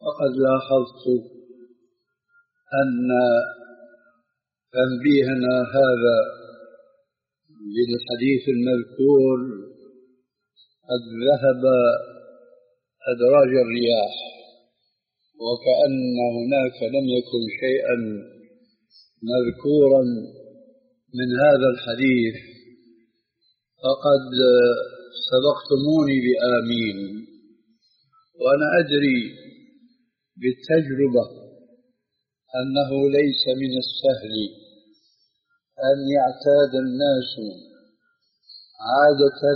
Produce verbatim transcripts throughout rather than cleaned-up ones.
وقد لاحظت أن تنبيهنا هذا بالحديث المذكور قد ذهب أدراج الرياح، وكأن هناك لم يكن شيئا مذكورا من هذا الحديث، فقد سبقتموني بآمين. وأنا أدري بالتجربة أنه ليس من السهل أن يعتاد الناس عادة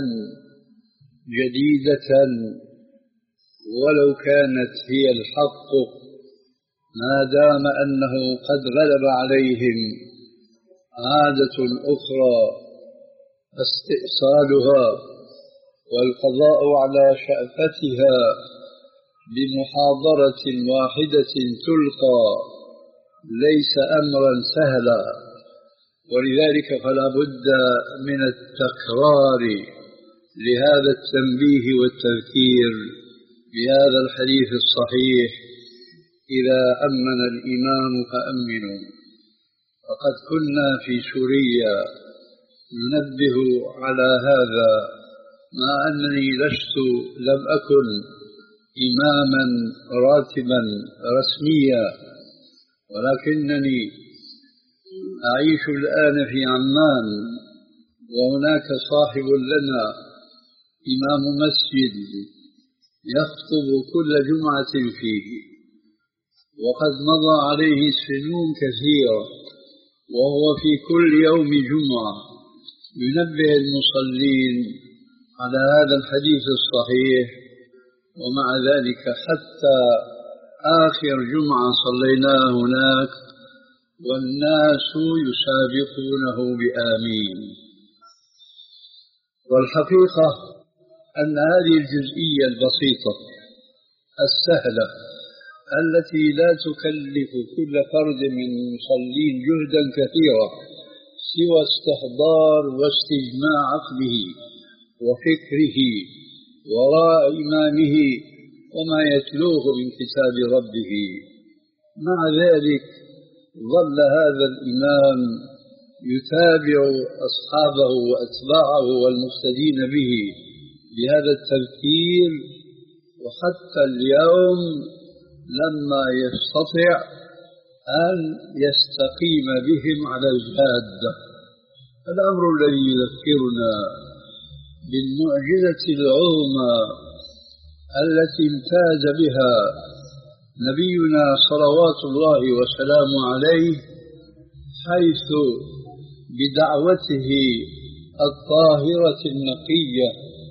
جديدة ولو كانت هي الحق، ما دام أنه قد غلب عليهم عادة أخرى استئصالها والقضاء على شأفتها بمحاضرة واحدة تلقى ليس أمرا سهلا، ولذلك فلا بد من التكرار لهذا التنبيه والتذكير بهذا الحديث الصحيح: إذا أمن الإمام فأمنوا. فقد كنا في سوريا ننبه على هذا، مع أنني لست لم أكن إماما راتبا رسميا، ولكنني أعيش الآن في عمان، وهناك صاحب لنا إمام مسجد يخطب كل جمعة فيه، وقد مضى عليه سنون كثيرة وهو في كل يوم جمعة ينبه المصلين على هذا الحديث الصحيح. ومع ذلك حتى آخر جمعة صليناها هناك والناس يسابقونه بآمين. والحقيقة أن هذه الجزئية البسيطة السهلة التي لا تكلف كل فرد من المصلين جهدا كثيرا سوى استحضار واستجماع عقله وفكره وراء إمامه وما يتلوه من كتاب ربه، مع ذلك ظل هذا الإمام يتابع أصحابه وأتباعه والمقتدين به بهذا التذكير، وحتى اليوم لما يستطيع أن يستقيم بهم على الجادة. الأمر الذي يذكرنا بالمعجزة العظمى التي امتاز بها نبينا صلوات الله وسلامه عليه، حيث بدعوته الطاهرة النقية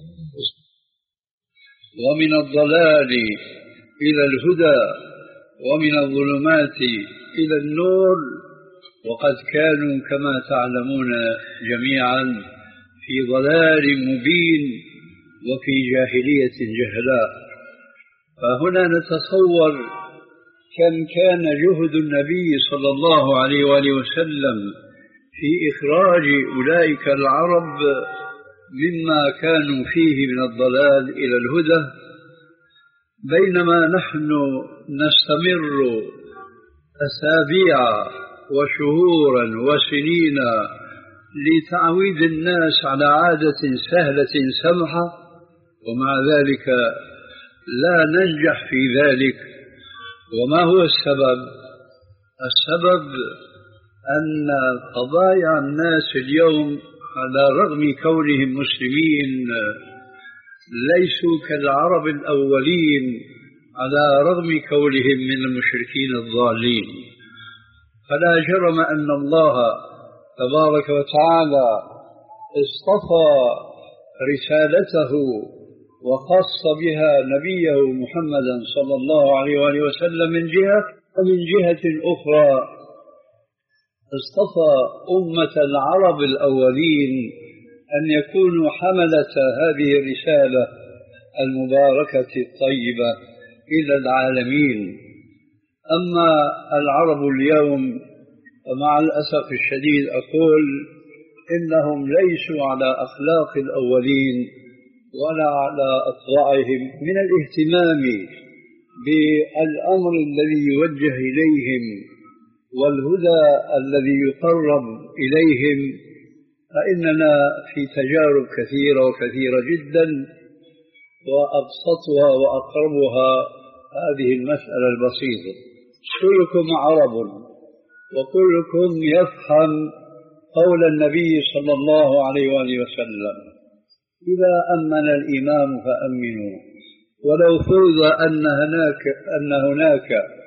ومن الضلال إلى الهدى ومن الظلمات إلى النور، وقد كانوا كما تعلمون جميعا في ضلال مبين وفي جاهلية جهلاء. فهنا نتصور كم كان جهد النبي صلى الله عليه وآله وسلم في إخراج أولئك العرب مما كانوا فيه من الضلال إلى الهدى، بينما نحن نستمر أسابيع وشهورا وسنين لتعويد الناس على عادة سهلة سمحة، ومع ذلك لا ننجح في ذلك. وما هو السبب؟ السبب أن طبايع الناس اليوم على رغم كونهم مسلمين ليسوا كالعرب الأولين، على رغم كونهم من المشركين الضالين. فلا جرم أن الله تبارك وتعالى اصطفى رسالته وخص بها نبيه محمدا صلى الله عليه وآله وسلم من جهة، ومن جهة أخرى اصطفى أمة العرب الأولين أن يكونوا حملة هذه الرسالة المباركة الطيبة إلى العالمين. أما العرب اليوم فمع الأسف الشديد أقول إنهم ليسوا على أخلاق الأولين ولا على أطباعهم من الاهتمام بالأمر الذي يوجه إليهم والهدى الذي يقرب إليهم، فإننا في تجارب كثيرة وكثيرة جدا، وأبسطها وأقربها هذه المسألة البسيطة: كلكم عرب وكلكم يفهم قول النبي صلى الله عليه وآله وسلم: إذا أمن الإمام فأمنوا. ولو فرض أن هناك أن هناك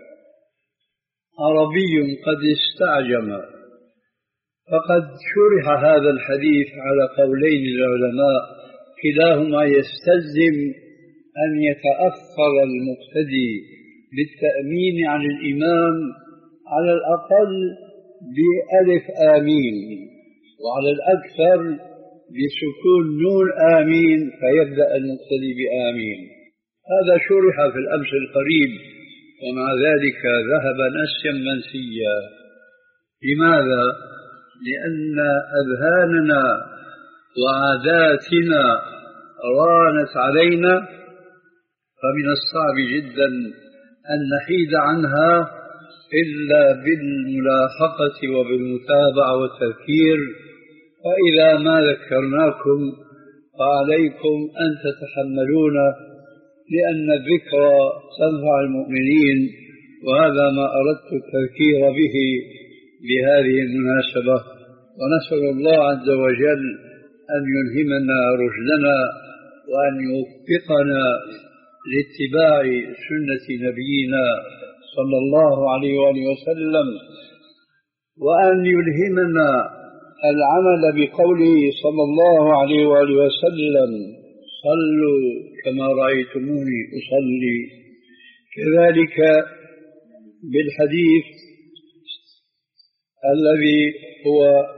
عربي قد استعجم، فقد شرح هذا الحديث على قولين للعلماء كلاهما يستلزم أن يتأخر المقتدي بالتأمين عن الإمام على الأقل بألف آمين، وعلى الأكثر بسكون نون آمين، فيبدأ المقتدي بآمين. هذا شرح في الأمس القريب، ومع ذلك ذهب نسيا منسيا. لماذا؟ لأن أذهاننا وعاداتنا رانت علينا، فمن الصعب جدا أن نحيد عنها إلا بالملاحقة وبالمتابعة والتذكير. فإذا ما ذكرناكم فعليكم أن تتحملون، لأن الذكرى تنفع المؤمنين، وهذا ما أردت التذكير به بهذه المناسبة. ونسأل الله عز وجل أن يلهمنا رشدنا، وأن يوفقنا لاتباع سنة نبينا صلى الله عليه وآله وسلم، وأن يلهمنا العمل بقوله صلى الله عليه وآله وسلم: صلوا كما رأيتموني أصلي. كذلك بالحديث الذي هو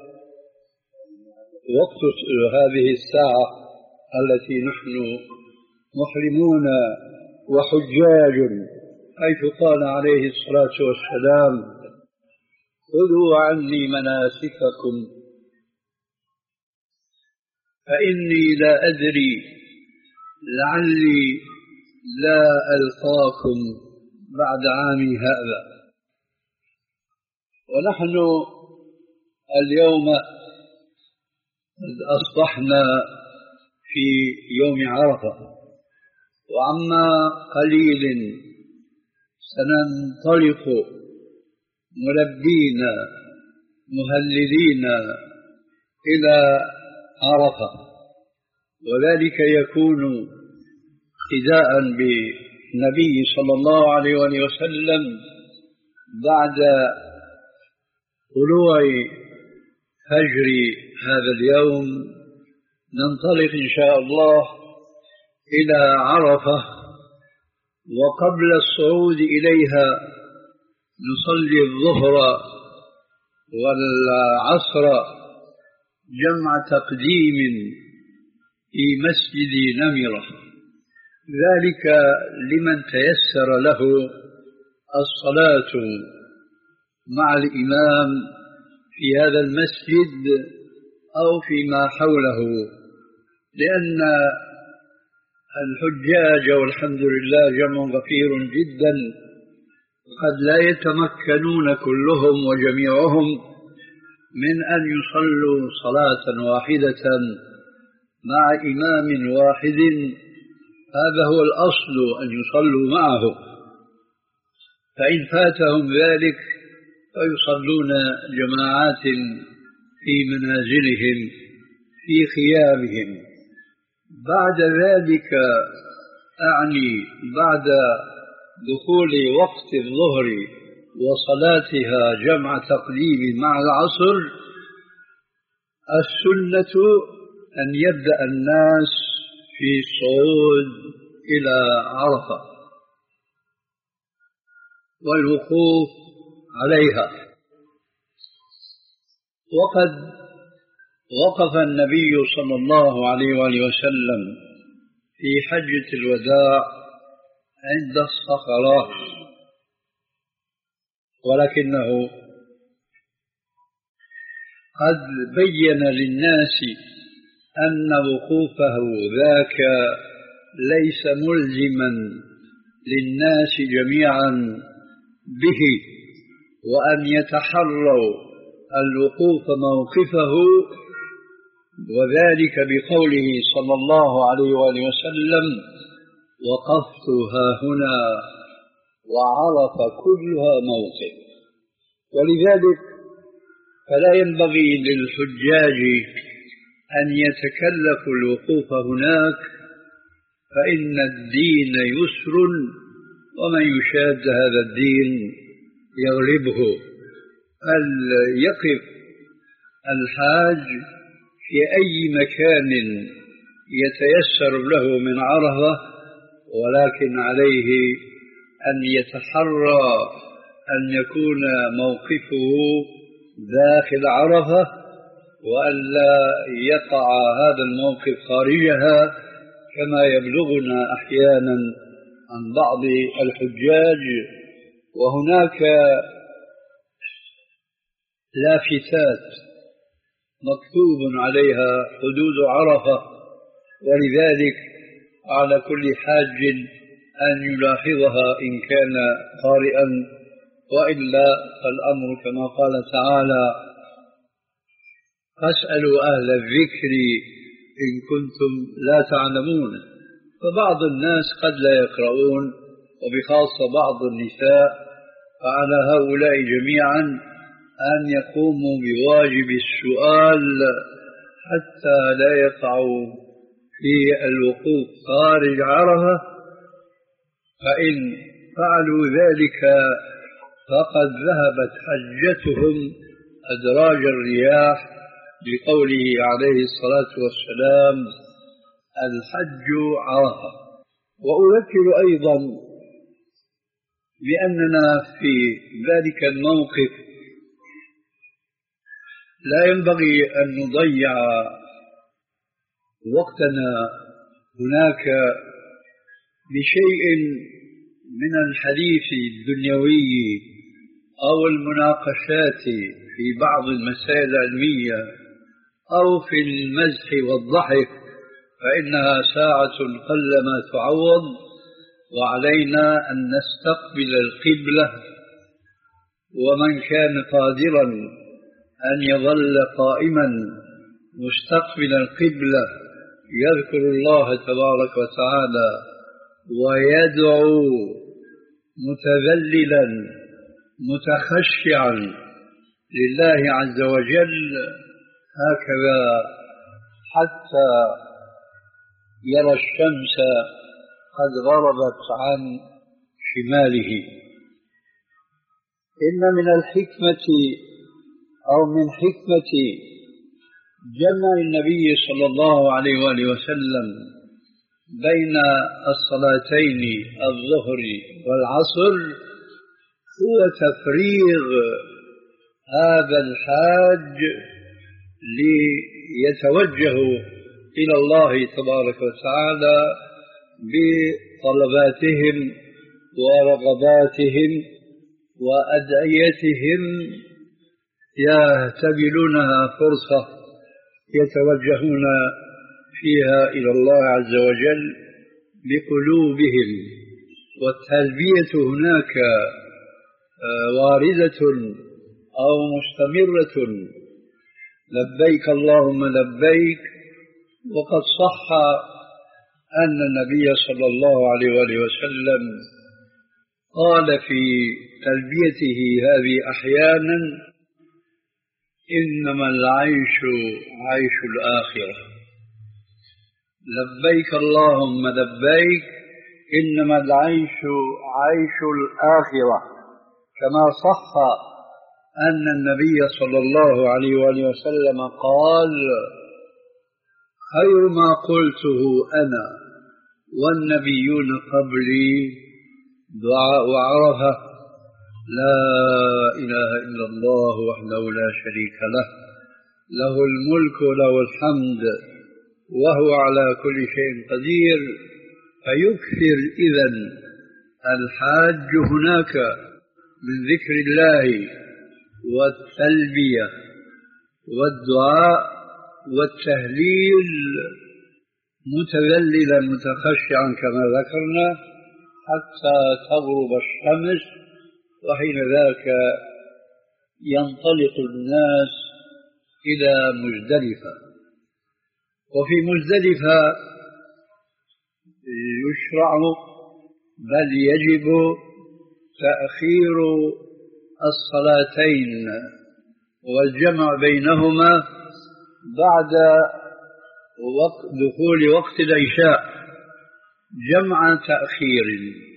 وقت هذه الساعة التي نحن محرمون وحجاج، حيث قال عليه الصلاة والسلام: خذوا عني مناسككم فإني لا أدري لعلي لا ألقاكم بعد عامي هذا. ونحن اليوم قد أصبحنا في يوم عرفة، وعما قليل سننطلق ملبين مهللين إلى عرفة، وذلك يكون اقتداء بالنبي صلى الله عليه وسلم. بعد طلوع فجر هذا اليوم ننطلق إن شاء الله إلى عرفة، وقبل الصعود إليها نصلي الظهر والعصر جمع تقديم في مسجد نمرة، ذلك لمن تيسر له الصلاة مع الإمام في هذا المسجد أو فيما حوله، لأن الحجاج والحمد لله جمع غفير جدا قد لا يتمكنون كلهم وجميعهم من أن يصلوا صلاة واحدة مع إمام واحد. هذا هو الأصل، أن يصلوا معه، فإن فاتهم ذلك فيصلون جماعات في منازلهم في خيامهم. بعد ذلك أعني بعد دخول وقت الظهر وصلاتها جمع تقديم مع العصر، السنة أن يبدأ الناس في الصعود إلى عرفة والوقوف عليها. وقد وقف النبي صلى الله عليه وآله وسلم في حجة الوداع عند الصخرة، ولكنه قد بين للناس أن وقوفه ذاك ليس ملزما للناس جميعا به، وأن يتحروا الوقوف موقفه، وذلك بقوله صلى الله عليه وآله وسلم: وقفت هاهنا، وعرف كلها موقف. ولذلك فلا ينبغي للحجاج أن يتكلفوا الوقوف هناك، فإن الدين يسر، ومن يشاد هذا الدين يغلبه. فليقف الحاج في أي مكان يتيسر له من عرفة، ولكن عليه أن يتحرى أن يكون موقفه داخل عرفة، وألا يقع هذا الموقف خارجها، كما يبلغنا أحيانا عن بعض الحجاج. وهناك لافتات مكتوب عليها حدود عرفة، ولذلك على كل حاج أن يلاحظها إن كان قارئا، وإلا فالأمر كما قال تعالى: فاسألوا أهل الذكر إن كنتم لا تعلمون. فبعض الناس قد لا يقرؤون، وبخاصة بعض النساء، فعلى هؤلاء جميعا أن يقوموا بواجب السؤال حتى لا يقعوا في الوقوف خارج عرفة، فإن فعلوا ذلك فقد ذهبت حجتهم أدراج الرياح، بقوله عليه الصلاة والسلام: الحج عرفة. وأذكر أيضا بأننا في ذلك الموقف لا ينبغي أن نضيع وقتنا هناك بشيء من الحديث الدنيوي أو المناقشات في بعض المسائل العلمية أو في المزح والضحك، فإنها ساعة قلما تعوض، وعلينا أن نستقبل القبلة. ومن كان قادرا أن يظل قائما مستقبل القبلة يذكر الله تبارك وتعالى ويدعو متذللا متخشعا لله عز وجل هكذا حتى يرى الشمس قد غربت عن شماله. إن من الحكمة أو من حكمة جمع النبي صلى الله عليه وآله وسلم بين الصلاتين الظهر والعصر هو تفريغ هذا الحاج ليتوجه إلى الله تبارك وتعالى بطلباتهم ورغباتهم وأدعيتهم، يعتبرونها فرصة يتوجهون فيها إلى الله عز وجل بقلوبهم. والتلبية هناك واردة أو مستمرة: لبيك اللهم لبيك. وقد صح أن النبي صلى الله عليه وآله وسلم قال في تلبيته هذه أحيانا: إنما العيش عيش الآخرة. لبيك اللهم لبيك، إنما العيش عيش الآخرة. كما صح أن النبي صلى الله عليه وآله وسلم قال: خير ما قلته أنا والنبيون قبلي دعاء عرفة: لا إله إلا الله وحده لا شريك له، له الملك وله الحمد وهو على كل شيء قدير. فيكثر إذن الحاج هناك من ذكر الله والتلبية والدعاء والتهليل متذللا متخشعا كما ذكرنا، حتى تغرب الشمس، وحين ذاك ينطلق الناس إلى مزدلفة. وفي مزدلفة يشرع بل يجب تأخير الصلاتين والجمع بينهما بعد وقت دخول وقت العشاء جمع تأخير.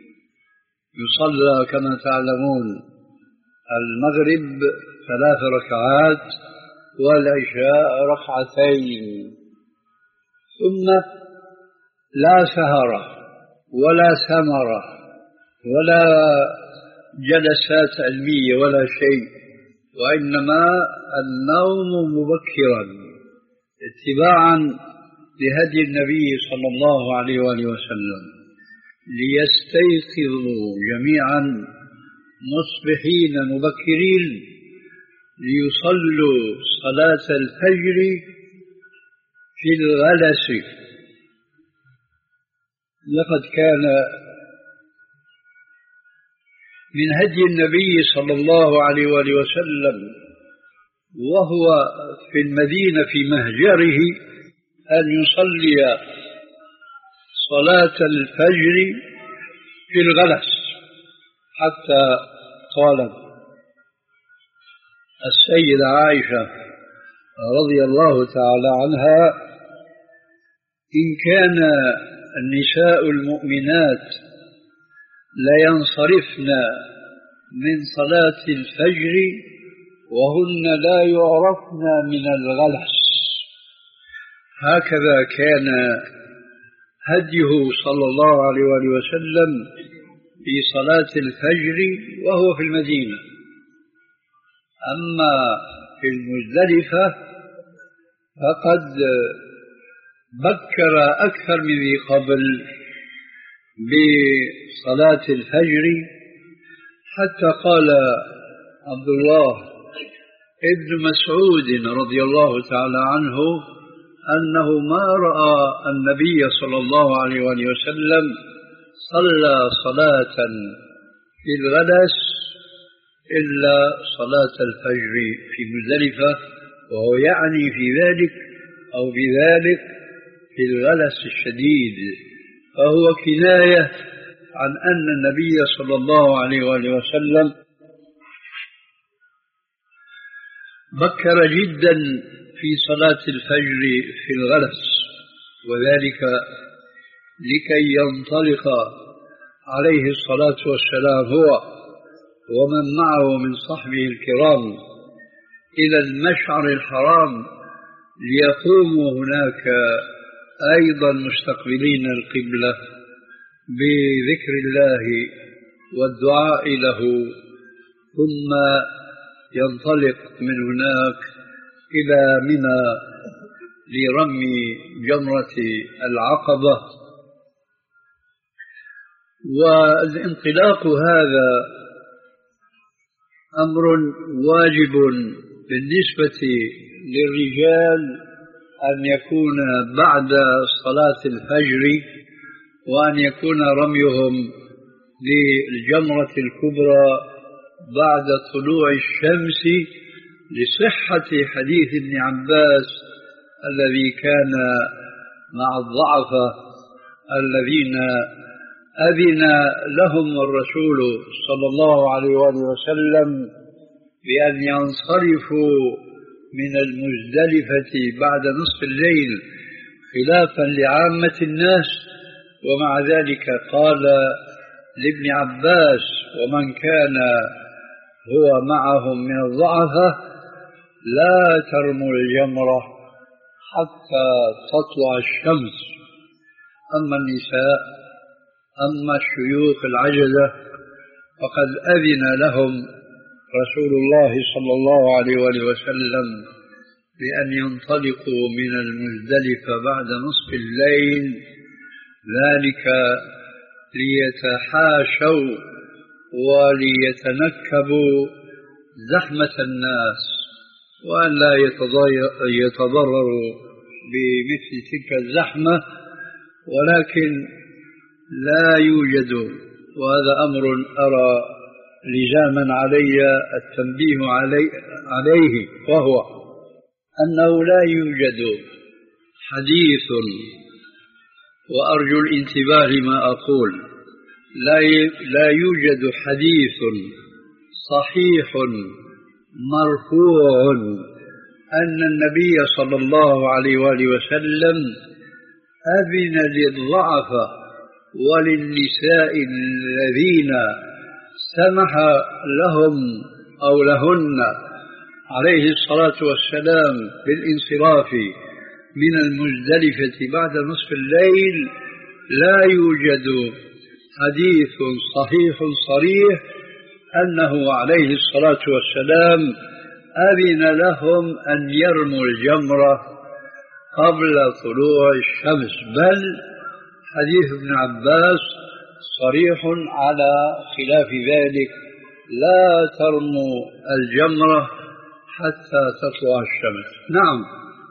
يصلى كما تعلمون المغرب ثلاث ركعات والعشاء ركعتين، ثم لا سهرة ولا سمرة ولا جلسات علمية ولا شيء، وإنما النوم مبكرا اتباعا لهدي النبي صلى الله عليه وآله وسلم، ليستيقظوا جميعا مصبحين مبكرين ليصلوا صلاة الفجر في الغلس. لقد كان من هدي النبي صلى الله عليه وآله وسلم وهو في المدينة في مهجره أن يصلي صلاة الفجر في الغلس، حتى قالت السيدة عائشة رضي الله تعالى عنها: إن كان النساء المؤمنات لينصرفن من صلاة الفجر وهن لا يعرفن من الغلس. هكذا كان هديه صلى الله عليه وآله وسلم في صلاة الفجر وهو في المدينة. أما في المزدلفة فقد بكر أكثر من ذي قبل بصلاة الفجر، حتى قال عبد الله ابن مسعود رضي الله تعالى عنه أنه ما رأى النبي صلى الله عليه وآله وسلم صلى صلاة في الغلس إلا صلاة الفجر في مزدلفة، وهو يعني في ذلك أو بذلك في الغلس الشديد، فهو كناية عن أن النبي صلى الله عليه وآله وسلم بكر جدا في صلاة الفجر في الغلس، وذلك لكي ينطلق عليه الصلاة والسلام هو ومن معه من صحبه الكرام إلى المشعر الحرام ليقوموا هناك أيضا مستقبلين القبلة بذكر الله والدعاء له، ثم ينطلق من هناك إلى منى لرمي جمرة العقبة. والانطلاق هذا أمر واجب بالنسبة للرجال أن يكون بعد صلاة الفجر، وأن يكون رميهم للجمرة الكبرى بعد طلوع الشمس، لصحة حديث ابن عباس الذي كان مع الضعفة الذين أذن لهم الرسول صلى الله عليه وآله وسلم بأن ينصرفوا من المزدلفة بعد نصف الليل خلافا لعامة الناس، ومع ذلك قال لابن عباس ومن كان هو معهم من الضعفة: لا ترموا الجمرة حتى تطلع الشمس. أما النساء أما الشيوخ العجزة فقد أذن لهم رسول الله صلى الله عليه وآله وسلم بأن ينطلقوا من المزدلفة بعد نصف الليل، ذلك ليتحاشوا وليتنكبوا زحمة الناس وأن لا يتضرروا بمثل تلك الزحمة. ولكن لا يوجد وهذا أمر أرى لزاما علي التنبيه علي عليه، وهو أنه لا يوجد حديث، وأرجو الانتباه لما أقول، لا لا يوجد حديث صحيح مرفوع أن النبي صلى الله عليه وآله وسلم أذن للضعفاء وللنساء الذين سمح لهم أو لهن عليه الصلاة والسلام بالانصراف من المزدلفة بعد نصف الليل. لا يوجد حديث صحيح صريح أنه عليه الصلاة والسلام أذن لهم أن يرموا الجمرة قبل طلوع الشمس، بل حديث ابن عباس صريح على خلاف ذلك: لا ترموا الجمرة حتى تطلع الشمس. نعم،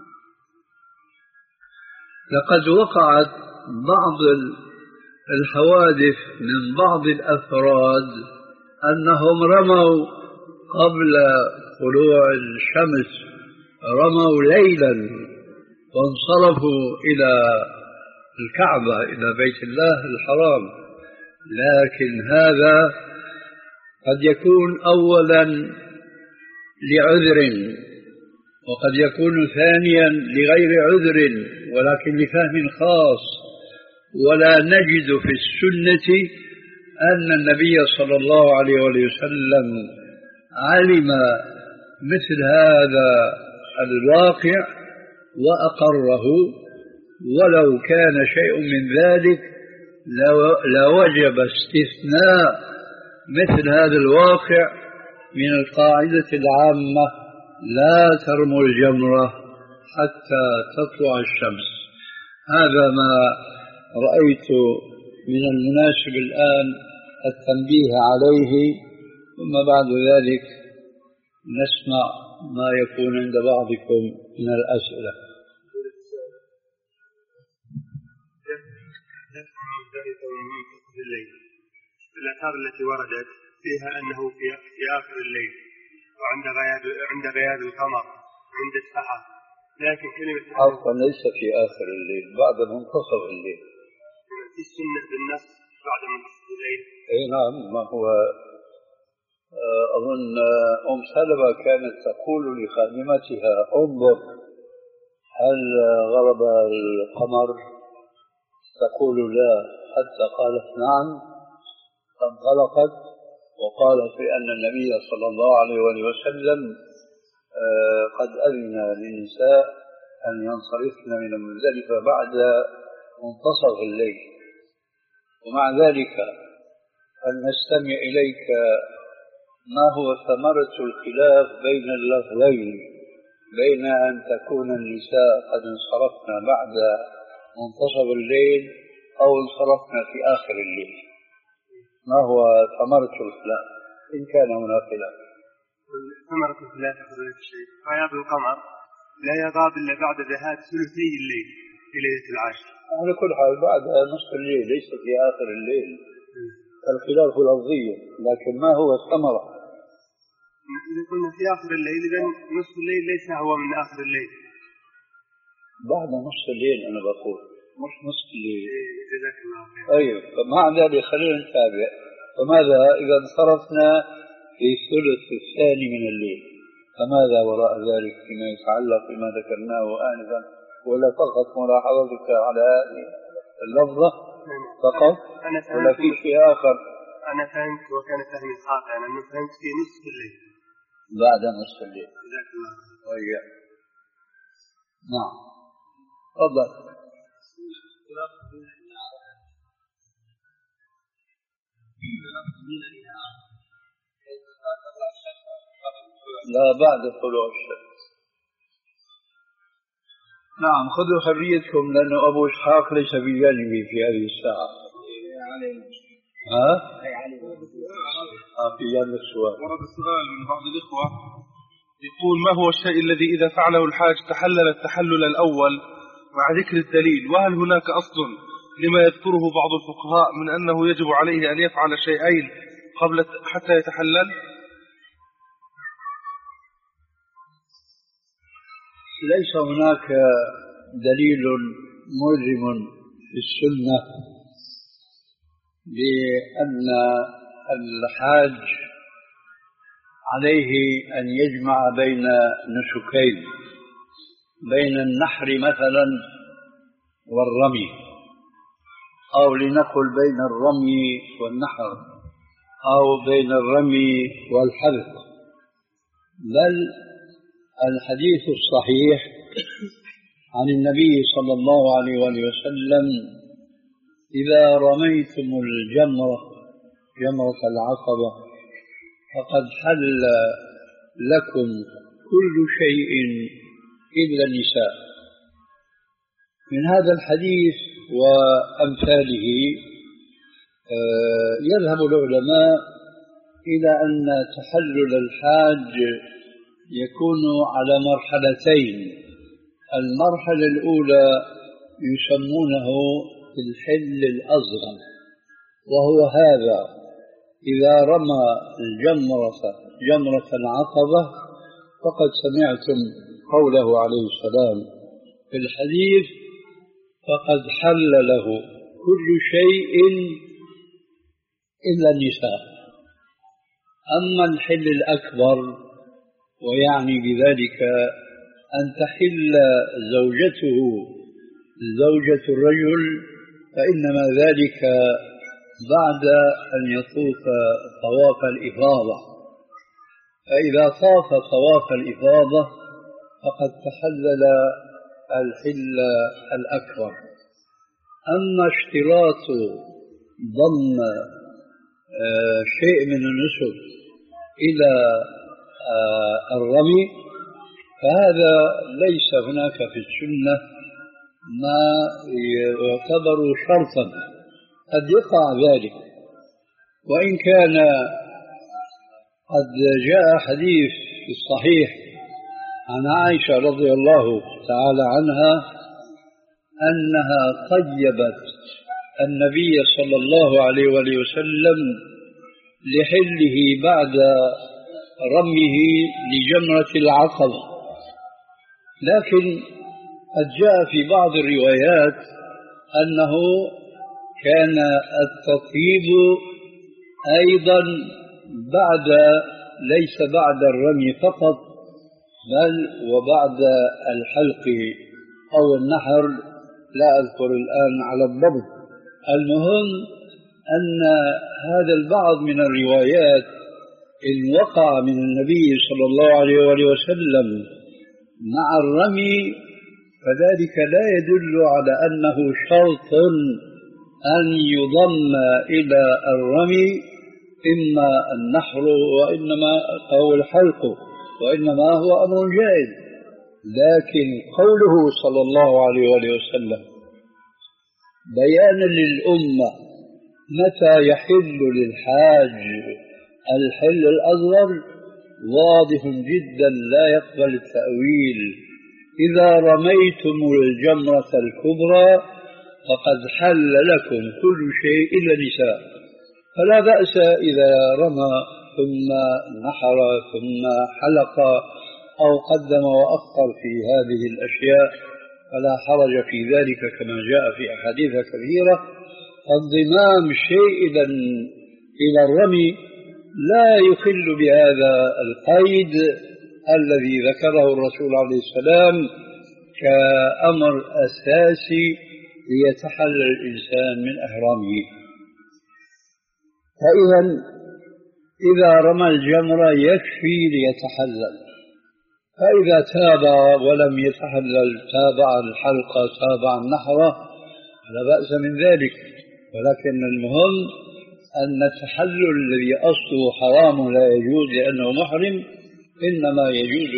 لقد وقعت بعض الحوادث من بعض الأفراد أنهم رموا قبل طلوع الشمس، رموا ليلا وانصرفوا إلى الكعبة، إلى بيت الله الحرام. لكن هذا قد يكون أولا لعذر، وقد يكون ثانيا لغير عذر، ولكن لفهم خاص. ولا نجد في السنة أن النبي صلى الله عليه وسلم علم مثل هذا الواقع وأقره، ولو كان شيء من ذلك لوجب استثناء مثل هذا الواقع من القاعدة العامة: لا ترموا الجمرة حتى تطلع الشمس. هذا ما رأيت من المناسب الآن التنبيه عليه، ثم بعد ذلك نسمع ما يكون عند بعضكم من الأسئلة. الآثار التي وردت فيها أنه في آخر الليل وعند غياب عند غياب القمر عند السحر، لكن كلمة عفوا ليس في آخر الليل، بعد منتصف الليل. في السنة بالنص بعد منتصف الليل. أي نعم، ما هو أظن أم سلمة كانت تقول لخادمتها: انظر هل غرب القمر؟ تقول لا، حتى قالت نعم، فانطلقت وقالت بأن النبي صلى الله عليه وسلم قد أذن للنساء أن ينصرفن من المزدلفة بعد منتصف الليل. ومع ذلك أن نستمع إليك ما هو ثمرة الخلاف بين اللفظين، بين أن تكون النساء قد انصرفن بعد منتصف الليل أو انصرفن في آخر الليل. ما هو ثمرة الخلاف إن كان هناك خلاف؟ ثمرة الخلاف الشيء غياب القمر لا يغاب إلا بعد ذهاب ثلثي الليل في ليلة العاشر. على كل حال بعد نصف الليل، ليس في آخر الليل. الخلاف لفظي، لكن ما هو الثمرة؟ إذا كنا في آخر الليل إذا نصف الليل ليس هو من آخر الليل. بعد نصف الليل أنا بقول، مش نصف الليل. جزاك الله خير. أيوة، فمع ذلك خلينا نتابع. فماذا إذا انصرفنا في الثلث الثاني من الليل؟ فماذا وراء ذلك فيما يتعلق بما ذكرناه آنفا؟ ولا فقط ملاحظتك على هذه اللفظة فقط، ولا في شيء آخر؟ أنا فهمت، وكان فهمي خاطئا، أنه فهمت في نصف الليل. بعد نصف الليل. جزاك الله خير. طيب. نعم. تفضل. لا، بعد طلوع الشمس. نعم، خذوا حريتكم، لأن أبو إسحاق ليس بجانبي في هذه الساعة. ها؟ في جانب السؤال. ورد السؤال من بعض الإخوة يقول: ما هو الشيء الذي إذا فعله الحاج تحلل التحلل الأول مع ذكر الدليل؟ وهل هناك أصل لما يذكره بعض الفقهاء من أنه يجب عليه أن يفعل شيئين قبل حتى يتحلل؟ ليس هناك دليل ملزم في السنة بأن الحاج عليه أن يجمع بين نسكين، بين النحر مثلا والرمي، أو لنقل بين الرمي والنحر، أو بين الرمي والحلق. بل الحديث الصحيح عن النبي صلى الله عليه وسلم: إذا رميتم الجمرة جمرة العقبة فقد حل لكم كل شيء إلا النساء. من هذا الحديث وأمثاله يذهب العلماء إلى أن تحلل الحاج يكون على مرحلتين. المرحلة الأولى يسمونه الحل الأصغر، وهو هذا: إذا رمى الجمرة جمرة العقبة فقد سمعتم قوله عليه السلام في الحديث: فقد حل له كل شيء إلا النساء. أما الحل الأكبر، ويعني بذلك أن تحل زوجته زوجة الرجل، فإنما ذلك بعد أن يطوف طواف الإفاضة. فإذا طاف طواف الإفاضة فقد تحلل الحل الأكبر. أما اشتراط ضم شيء من النسك إلى الرمي فهذا ليس هناك في السنة ما يعتبر شرطا، قد يقع ذلك. وإن كان قد جاء حديث في الصحيح عن عائشة رضي الله تعالى عنها أنها طيبت النبي صلى الله عليه وسلم لحله بعد رميه لجمرة العقبة. لكن قد جاء في بعض الروايات أنه كان التطيب أيضا بعد ليس بعد الرمي فقط، بل وبعد الحلق أو النحر، لا أذكر الآن على الضبط. المهم أن هذا البعض من الروايات إن وقع من النبي صلى الله عليه وسلم مع الرمي فذلك لا يدل على أنه شرط أن يضم إلى الرمي إما النحر وإنما أو الحلق، وإنما هو أمر جائز. لكن قوله صلى الله عليه وسلم بيانا للأمة متى يحل للحاج الحل الأصغر واضح جدا لا يقبل التأويل: إذا رميتم الجمرة الكبرى فقد حل لكم كل شيء إلا النساء. فلا بأس إذا رمى ثم نحر ثم حلق أو قدم وأخر في هذه الأشياء، فلا حرج في ذلك كما جاء في أحاديث كثيرة. انضمام شيء إلى الرمي لا يخل بهذا القيد الذي ذكره الرسول عليه السلام كأمر أساسي ليتحلل الإنسان من إحرامه. فإذا إذا رمى الجمرة يكفي ليتحلل، فإذا تابع ولم يتحلل تابع الحلق تابع النحر لا بأس من ذلك. ولكن المهم أن التحلل الذي أصله حرام لا يجوز لأنه محرم إنما يجوز.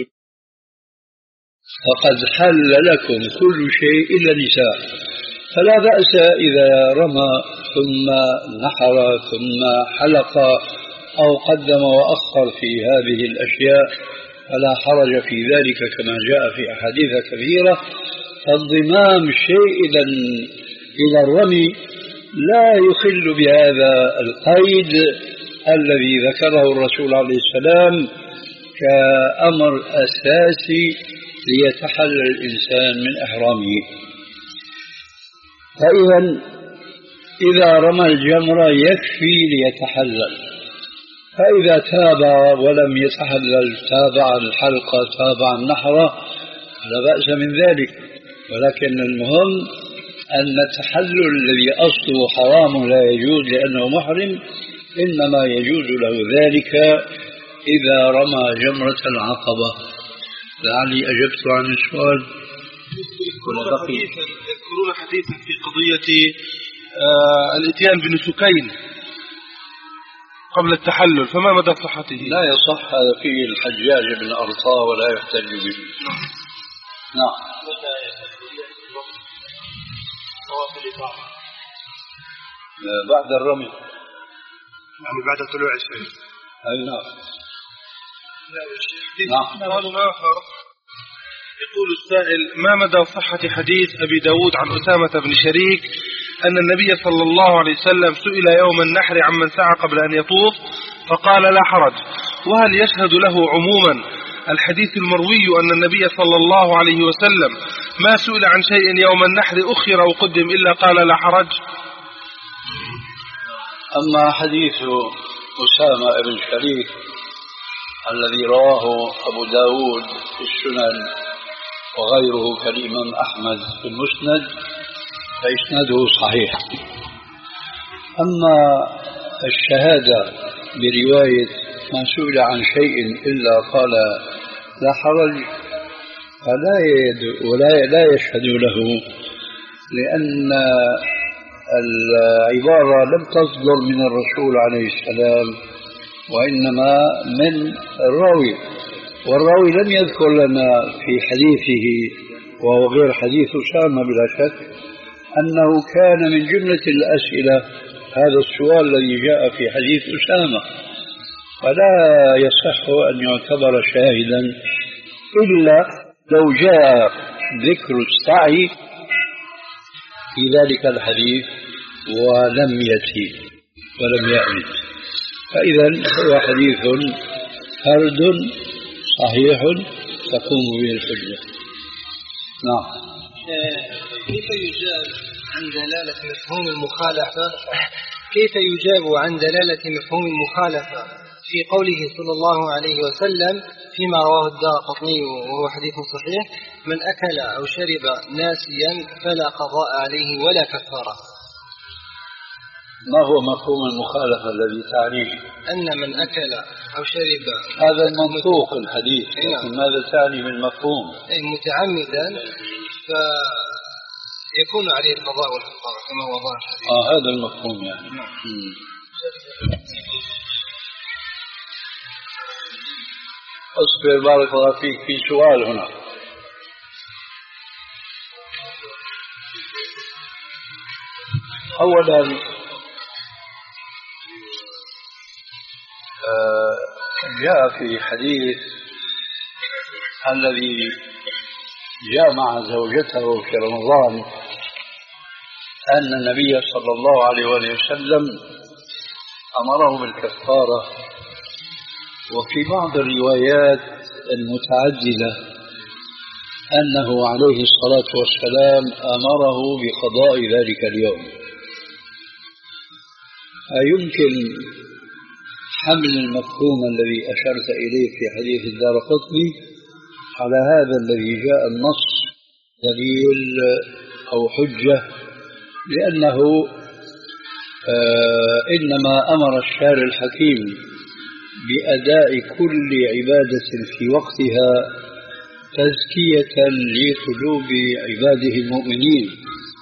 فقد حل لكم كل شيء إلا النساء، فلا بأس إذا رمى ثم نحر ثم حلق أو قدم وأخر في هذه الأشياء، فلا حرج في ذلك كما جاء في أحاديث كثيرة. فانضمام شيء إلى الرمي لا يخل بهذا القيد الذي ذكره الرسول عليه السلام كأمر أساسي ليتحلل الإنسان من إحرامه. فإذا إذا رمى الجمرة يكفي ليتحلل، فإذا تابع ولم يتحلل تابع الحلقة تابع النحرة لا بأس من ذلك، ولكن المهم أن التحلل الذي أصله حرام لا يجوز لأنه محرم إنما يجوز له ذلك إذا رمى جمرة العقبة. لعلي أجبت عن السؤال. يذكرون حديثا في قضية آه الاتيان بنسكين قبل التحلل، فما مدى صحته؟ لا يصح، هذا فيه الحجاج بن أرطاة ولا يحتج به. نعم. بعد الرمي يعني بعد طلوع الشمس. أي نعم. نعم. سؤال آخر يقول السائل: ما مدى صحة حديث أبي داود عن أسامة بن شريك أن النبي صلى الله عليه وسلم سئل يوم النحر عمن سعى قبل أن يطوف فقال لا حرج، وهل يشهد له عموما الحديث المروي أن النبي صلى الله عليه وسلم ما سئل عن شيء يوم النحر أخر أو قدم إلا قال لا حرج؟ أما حديث أسامة بن شريك الذي رواه أبو داود في السنن وغيره كالإمام أحمد في المسند فإسناده صحيح. أما الشهادة برواية ما سئل عن شيء إلا قال لا حرج فلا يد ولا لا يشهد له، لأن العبارة لم تصدر من الرسول عليه السلام وإنما من الراوي، والراوي لم يذكر لنا في حديثه وهو غير حديث أسامة بلا شك أنه كان من جملة الأسئلة هذا السؤال الذي جاء في حديث أسامة، فلا يصح أن يعتبر شاهدا إلا لو جاء ذكر السعي في ذلك الحديث ولم يأتي ولم يأتي، فإذا هو حديث فرد صحيح تقوم به الحجة. نعم. كيف يجاب عن دلالة مفهوم المخالفة كيف يجاب عن دلالة مفهوم المخالفة في قوله صلى الله عليه وسلم فيما رواه الدارقطني وهو حديث صحيح: من أكل أو شرب ناسيا فلا قضاء عليه ولا كفارة؟ ما هو مفهوم المخالفة الذي تعنيه؟ أن من أكل أو شرب هذا المنطوق الحديث، لكن ماذا تعني من مفهوم؟ متعمدا فيكون عليه القضاء والكفارة كما هو ظاهر الحديث. آه هذا المفهوم يعني. أصبر بارك الله فيك، في سؤال هنا. أولا جاء في حديث الذي جامع زوجته في رمضان أن النبي صلى الله عليه وسلم أمره بالكفارة، وفي بعض الروايات المتعددة أنه عليه الصلاة والسلام أمره بقضاء ذلك اليوم. فيمكن حمل المفهوم الذي أشرت إليه في حديث الدارقطني على هذا الذي جاء النص دليل أو حجة، لأنه آه إنما أمر الشارع الحكيم بأداء كل عبادة في وقتها تزكية لقلوب عباده المؤمنين.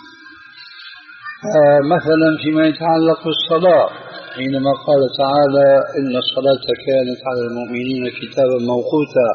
آه مثلا فيما يتعلق بالصلاة حينما قال تعالى إن الصلاة كانت على المؤمنين كتابا موقوتا،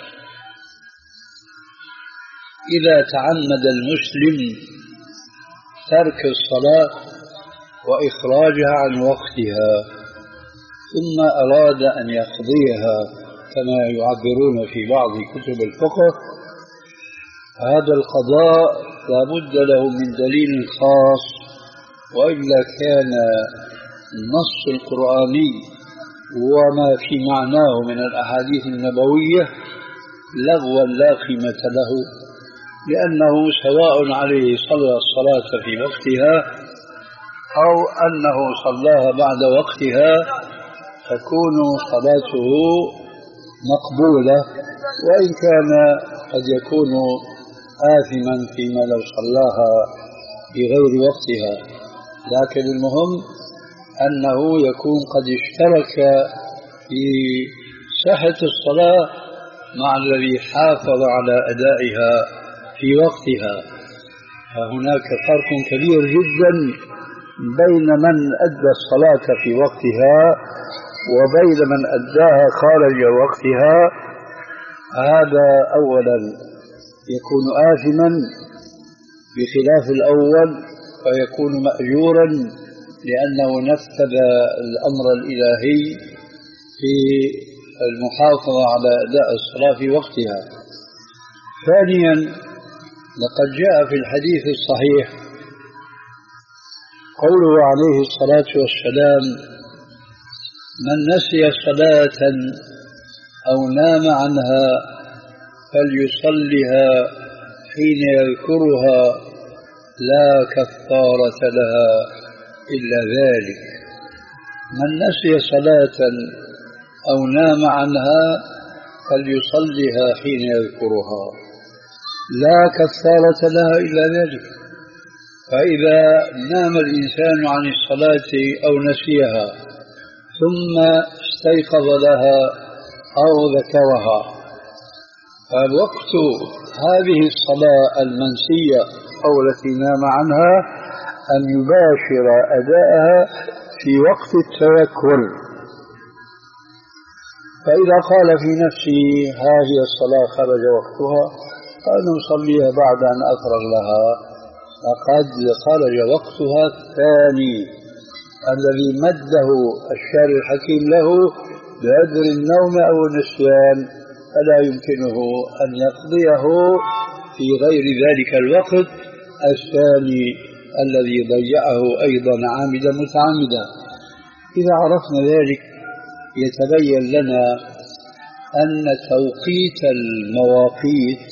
إذا تعمد المسلم ترك الصلاة وإخراجها عن وقتها ثم أراد أن يقضيها كما يعبرون في بعض كتب الفقه، هذا القضاء لا بد له من دليل خاص، وإلا كان النص القرآني وما في معناه من الأحاديث النبوية لغوا لا قيمة له، لأنه سواء عليه صلى الصلاة في وقتها أو أنه صلاها بعد وقتها تكون صلاته مقبولة، وإن كان قد يكون آثما فيما لو صلاها في غير وقتها. لكن المهم أنه يكون قد اشترك في صحة الصلاة مع الذي حافظ على أدائها في وقتها. فهناك فرق كبير جدا بين من أدى الصلاة في وقتها وبين من أداها خارج وقتها. هذا أولا يكون آثما بخلاف الأول، فيكون مأجورا لأنه نفذ الأمر الإلهي في المحافظة على أداء الصلاة في وقتها. ثانيا، لقد جاء في الحديث الصحيح قوله عليه الصلاة والسلام: من نسي صلاة أو نام عنها فليصلها حين يذكرها لا كفارة لها إلا ذلك. من نسي صلاة أو نام عنها فليصلها حين يذكرها لا كفارة لها إلا ذلك. فإذا نام الإنسان عن الصلاة أو نسيها ثم استيقظ لها أو ذكرها، فوقت هذه الصلاة المنسية أو التي نام عنها أن يباشر أداءها في وقت التذكر. فإذا قال في نفسه هذه الصلاة خرج وقتها فأنا أصليها بعد أن أفرغ لها، فقد خرج وقتها الثاني الذي مده الشارع الحكيم له بقدر النوم أو النسيان، فلا يمكنه أن يقضيه في غير ذلك الوقت الثاني الذي ضيعه أيضا عامدا متعمدا. إذا عرفنا ذلك يتبين لنا أن توقيت المواقيت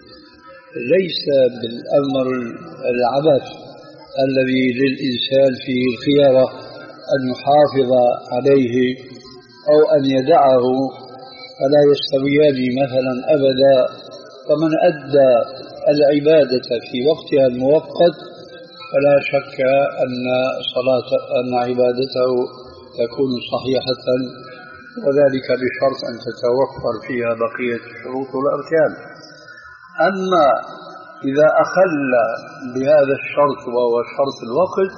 ليس بالأمر العبث الذي للإنسان فيه الخيارة أن يحافظ عليه أو أن يدعه، فلا يستويان مثلا أبدا. فمن أدى العبادة في وقتها المؤقت فلا شك أن صلاة أن عبادته تكون صحيحة، وذلك بشرط أن تتوفر فيها بقية الشروط والأركان. أما إذا أخل بهذا الشرط وهو شرط الوقت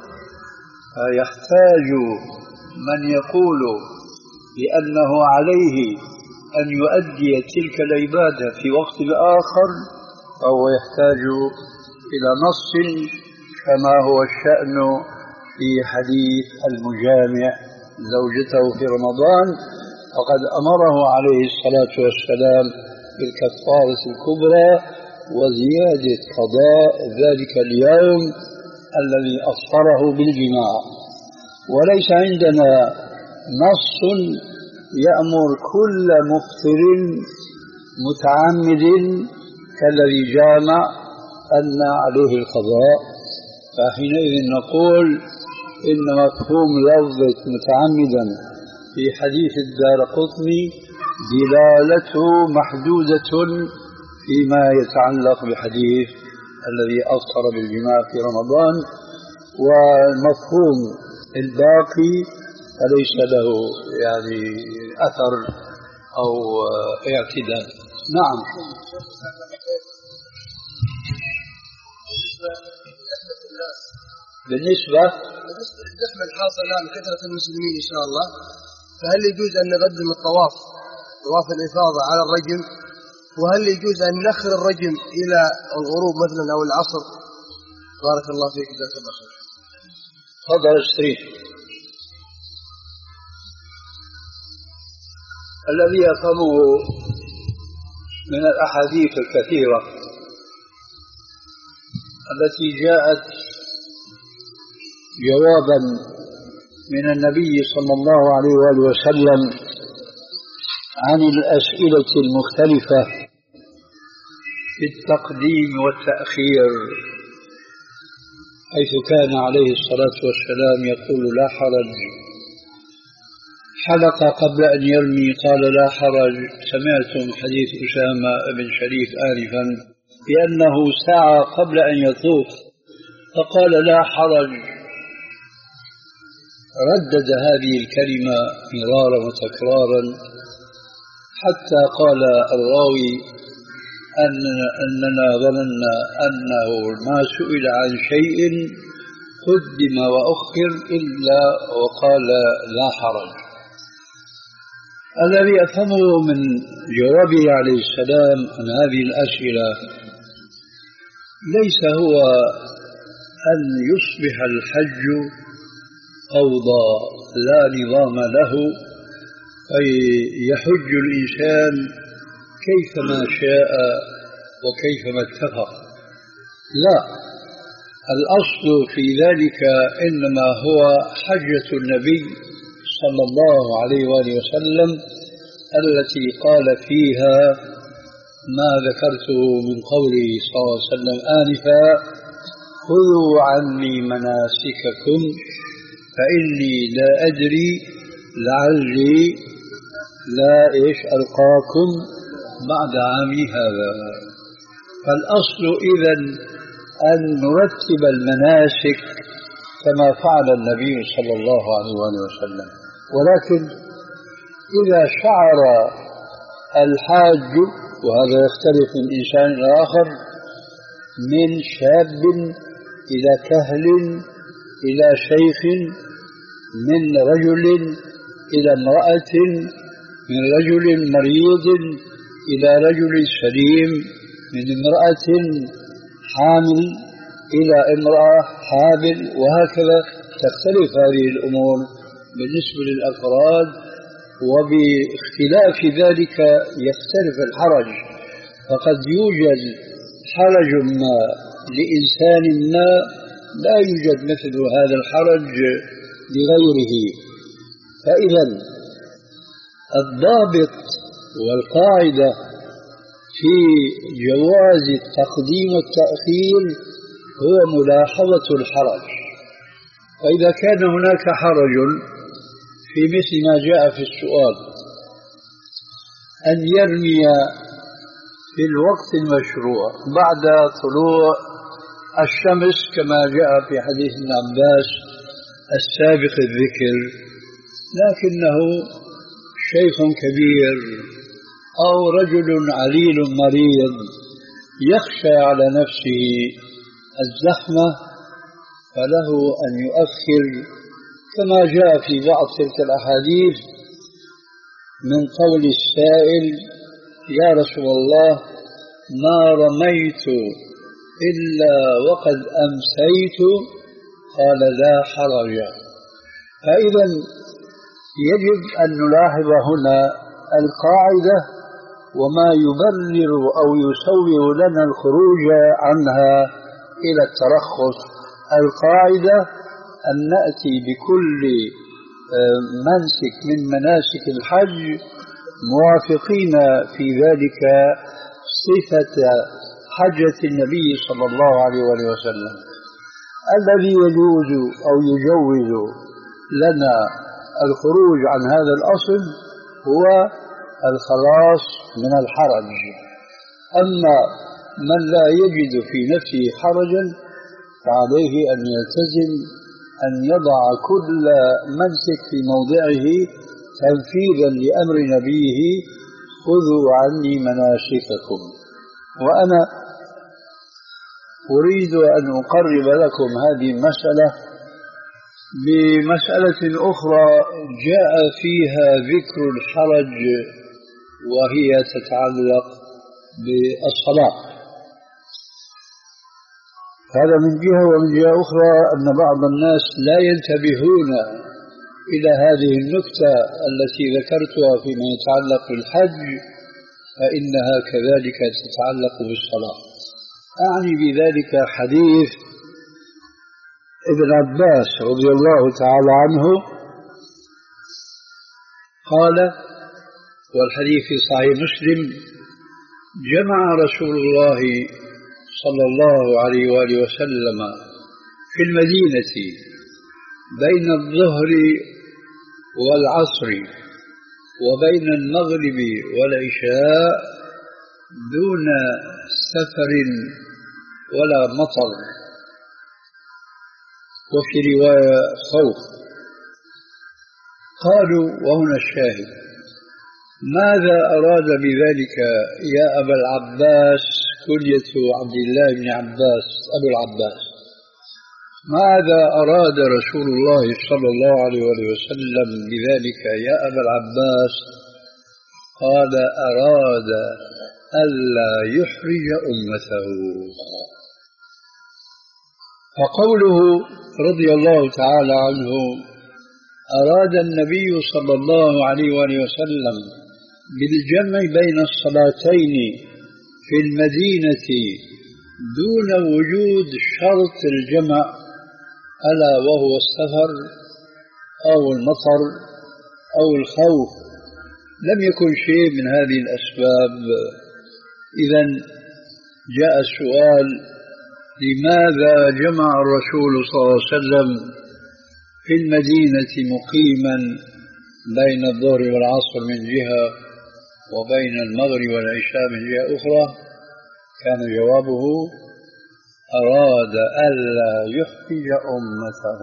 فيحتاج من يقول بأنه عليه أن يؤدي تلك العبادة في وقت آخر، فهو يحتاج إلى نص كما هو الشأن في حديث المجامع زوجته في رمضان، فقد أمره عليه الصلاة والسلام بالكفارة الكبرى وزيادة قضاء ذلك اليوم الذي أفطره بالجماع. وليس عندنا نص يأمر كل مفطر متعمد كالذي جامع أن عليه القضاء، فحينئذ نقول إن مفهوم لفظة متعمدا في حديث الدارقطني دلالته محدودة فيما يتعلق بحديث الذي أفطر بالجماع في رمضان، والمفهوم الباقي فليس له يعني أثر أو اعتدال. نعم. بالنسبة بالنسبة للزحمة الحاصل الآن كثرة المسلمين إن شاء الله، فهل يجوز أن نقدم الطواف طواف الإفاضة على الرجم؟ وهل يجوز أن نخر الرجم إلى الغروب مثلا أو العصر؟ بارك الله فيك جزاك الله خير. تفضل استريح. الذي أفهمه من الأحاديث الكثيرة التي جاءت جوابا من النبي صلى الله عليه وآله وسلم عن الأسئلة المختلفة في التقديم والتأخير، حيث كان عليه الصلاة والسلام يقول لا حرج. حلق قبل أن يرمي قال لا حرج. سمعتم حديث أسامة بن شريك آنفا بأنه سعى قبل أن يطوف فقال لا حرج. ردد هذه الكلمة مرارا وتكرارا حتى قال الراوي أن أننا ظننا أنه ما سئل عن شيء قدم وأخر إلا وقال لا حرج. الذي أفهمه من جوابه عليه السلام عن هذه الأسئلة ليس هو أن يصبح الحج فوضى لا نظام له، أي يحج الإنسان كيفما شاء وكيفما اتفق. لا، الأصل في ذلك إنما هو حجة النبي صلى الله عليه وآله وسلم التي قال فيها ما ذكرته من قوله صلى الله عليه وسلم آنفا: خذوا عني مناسككم فإني لا أدري لعلي لا إيش ألقاكم بعد عامي هذا. فالأصل إذن أن نرتب المناسك كما فعل النبي صلى الله عليه وسلم. ولكن إذا شعر الحاج، وهذا يختلف من إنسان إلى آخر، من شاب إلى كهل إلى شيخ، من رجل إلى امرأة، من رجل مريض إلى رجل سليم، من امرأة حامل إلى امرأة حامل، وهكذا تختلف هذه الأمور بالنسبة للأفراد، وباختلاف ذلك يختلف الحرج. فقد يوجد حرج ما لإنسان ما لا يوجد مثل هذا الحرج لغيره. فإذا الضابط والقاعدة في جواز التقديم والتأخير هو ملاحظة الحرج. فإذا كان هناك حرج في مثل ما جاء في السؤال أن يرمي في الوقت المشروع بعد طلوع الشمس كما جاء في حديث ابن عباس السابق الذكر، لكنه شيخ كبير أو رجل عليل مريض يخشى على نفسه الزحمة فله أن يؤخر، كما جاء في بعض تلك الأحاديث من قول السائل: يا رسول الله ما رميت إلا وقد أمسيت، قال لا حرج. فإذا يجب أن نلاحظ هنا القاعدة وما يبرر أو يسوغ لنا الخروج عنها إلى الترخص. القاعدة أن نأتي بكل منسك من مناسك الحج موافقين في ذلك صفة حجة النبي صلى الله عليه وسلم. الذي يجوز أو يجوز لنا الخروج عن هذا الأصل هو الخلاص من الحرج. أما من لا يجد في نفسه حرجا فعليه أن يلتزم أن يضع كل منسك في موضعه تنفيذا لأمر نبيه: خذوا عني مناسككم. وأنا أريد أن أقرب لكم هذه المسألة بمسألة أخرى جاء فيها ذكر الحرج، وهي تتعلق بالصلاة. هذا من جهة، ومن جهة أخرى أن بعض الناس لا ينتبهون إلى هذه النكتة التي ذكرتها فيما يتعلق بالحج، فإنها كذلك تتعلق بالصلاة. أعني بذلك حديث ابن عباس رضي الله تعالى عنه قال، والحديث في صحيح مسلم: جمع رسول الله صلى الله عليه وآله وسلم في المدينة بين الظهر والعصر وبين المغرب والعشاء دون سفر ولا مطر، وفي رواية خوف. قالوا، وهنا الشاهد: ماذا أراد بذلك يا أبا العباس؟ كنية عبد الله بن عباس أبو العباس. ماذا أراد رسول الله صلى الله عليه وسلم بذلك يا أبا العباس؟ قال: أراد ألا يحرج أمته. فقوله رضي الله تعالى عنه: أراد النبي صلى الله عليه وسلم بالجمع بين الصلاتين في المدينة دون وجود شرط الجمع، ألا وهو السفر أو المطر أو الخوف. لم يكن شيء من هذه الأسباب. إذن جاء السؤال: لماذا جمع الرسول صلى الله عليه وسلم في المدينة مقيما بين الظهر والعصر من جهة وبين المغرب والعشاء من جهة أخرى؟ كان جوابه: أراد ألا يحرج أمته.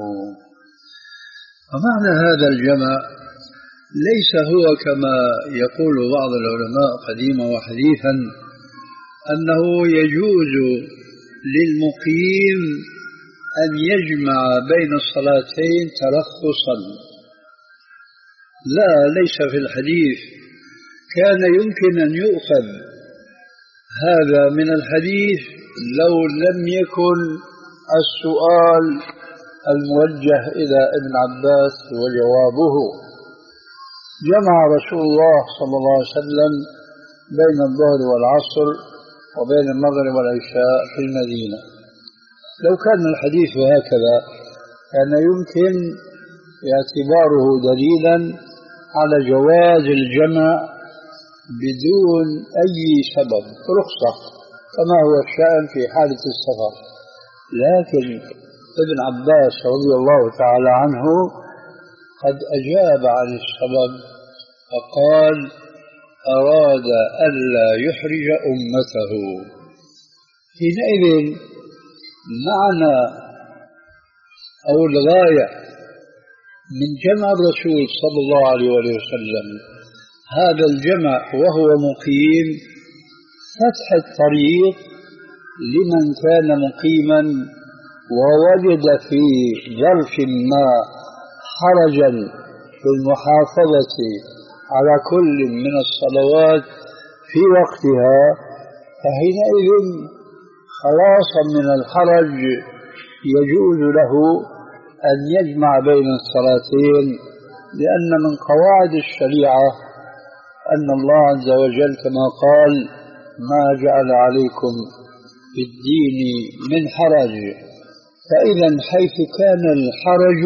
ومعنى هذا الجمع ليس هو كما يقول بعض العلماء قديما وحديثا أنه يجوز للمقيم أن يجمع بين الصلاتين ترخصا. لا، ليس في الحديث. كان يمكن أن يؤخذ هذا من الحديث لو لم يكن السؤال الموجه إلى ابن عباس وجوابه: جمع رسول الله صلى الله عليه وسلم بين الظهر والعصر وبين المغرب والعشاء في المدينة. لو كان الحديث هكذا كان يمكن اعتباره دليلا على جواز الجمع بدون أي سبب، رخصة، كما هو الشأن في حالة السفر. لكن ابن عباس رضي الله تعالى عنه قد أجاب عن السبب فقال: أراد ألا يحرج أمته. حينئذ معنى أو الغاية من جمع الرسول صلى الله عليه وسلم هذا الجمع وهو مقيم فتح الطريق لمن كان مقيما ووجد في ظرف ما حرجا في المحافظة على كل من الصلوات في وقتها، فحينئذ خلاصا من الحرج يجوز له أن يجمع بين الصلاتين، لأن من قواعد الشريعة أن الله عز وجل كما قال: ما جعل عليكم في الدين من حرج. فإذا حيث كان الحرج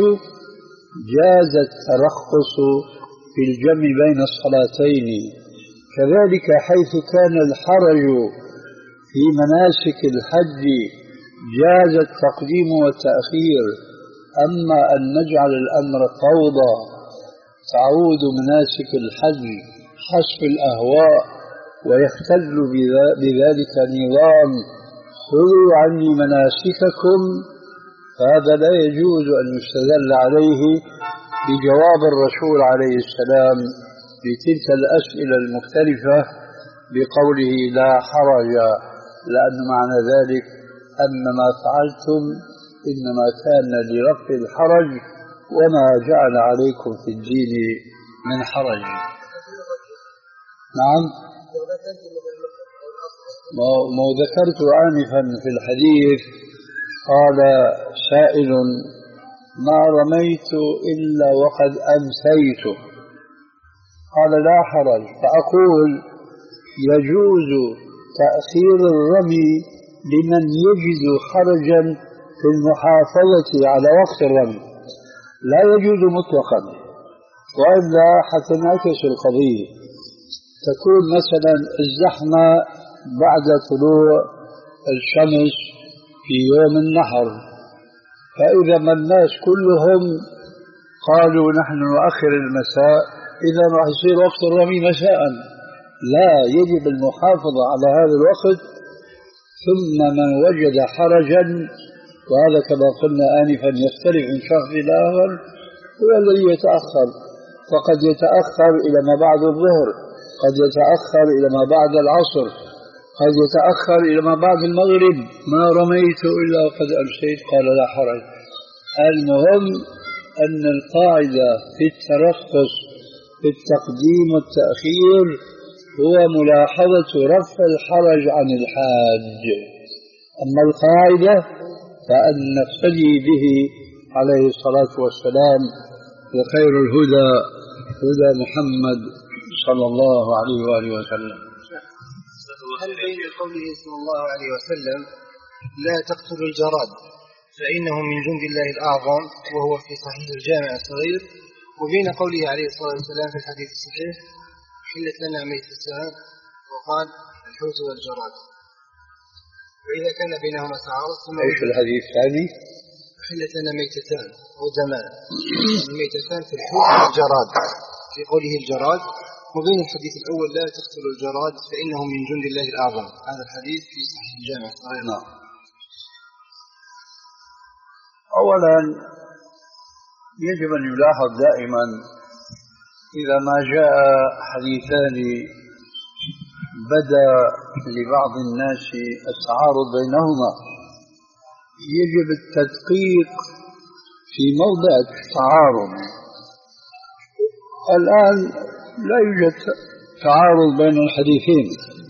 جاز الترخص في الجمع بين الصلاتين، كذلك حيث كان الحرج في مناسك الحج جاز التقديم والتأخير. أما أن نجعل الأمر فوضى تعود مناسك الحج حسب الأهواء ويختل بذلك نظام خذوا عني مناسككم، فهذا لا يجوز أن يستدل عليه بجواب الرسول عليه السلام لتلك الأسئلة المختلفة بقوله: لا حرج، لأن معنى ذلك أن ما فعلتم إنما كان لرفع الحرج وما جعل عليكم في الدين من حرج. نعم، ما ذكرت آنفا في الحديث. قال سائل: ما رميت إلا وقد أمسيت. قال: لا حرج. فأقول: يجوز تأخير الرمي لمن يجد حرجا في المحافظة على وقت الرمي، لا يجوز مطلقا، وإلا حتنعكس القضية. تكون مثلا الزحمة بعد طلوع الشمس في يوم النحر، فإذا ما الناس كلهم قالوا نحن نؤخر المساء، إذا راح يصير وقت الرمي مساء. لا، يجب المحافظة على هذا الوقت. ثم من وجد حرجا، وهذا كما قلنا آنفا يختلف من شخص إلى آخر، هو الذي يتأخر، فقد يتأخر إلى ما بعد الظهر، قد يتأخر إلى ما بعد العصر، قد يتأخر إلى ما بعد المغرب. ما رميت إلا قد أمسيت، قال لا حرج. المهم أن القاعدة في الترخص في التقديم والتأخير هو ملاحظة رفع الحرج عن الحاج. أما القاعدة فأن نقتدي به عليه الصلاة والسلام، وخير الهدى هدى محمد صلى الله عليه وآله وسلم. هل بين قوله صلى الله عليه وسلم لا تقتلوا الجراد فإنه من جند الله الأعظم وهو في صحيح الجامع الصغير، وبين قوله عليه الصلاة والسلام في الحديث الصحيح حلت لنا ميتتان وقال الحوت والجراد، وإذا كان بينهما تعارض ثم ايش الحديث الثاني؟ حلت لنا ميتتان ودمان، الميتتان في الحوت والجراد في قوله الجراد، وبين الحديث الأول لا تقتلوا الجراد فإنه من جند الله الأعظم، هذا الحديث في صحيح الجامع الصغير. نعم. أولا يجب أن يلاحظ دائما إذا ما جاء حديثان بدا لبعض الناس التعارض بينهما، يجب التدقيق في موضع التعارض. الآن لا يوجد تعارض بين الحديثين،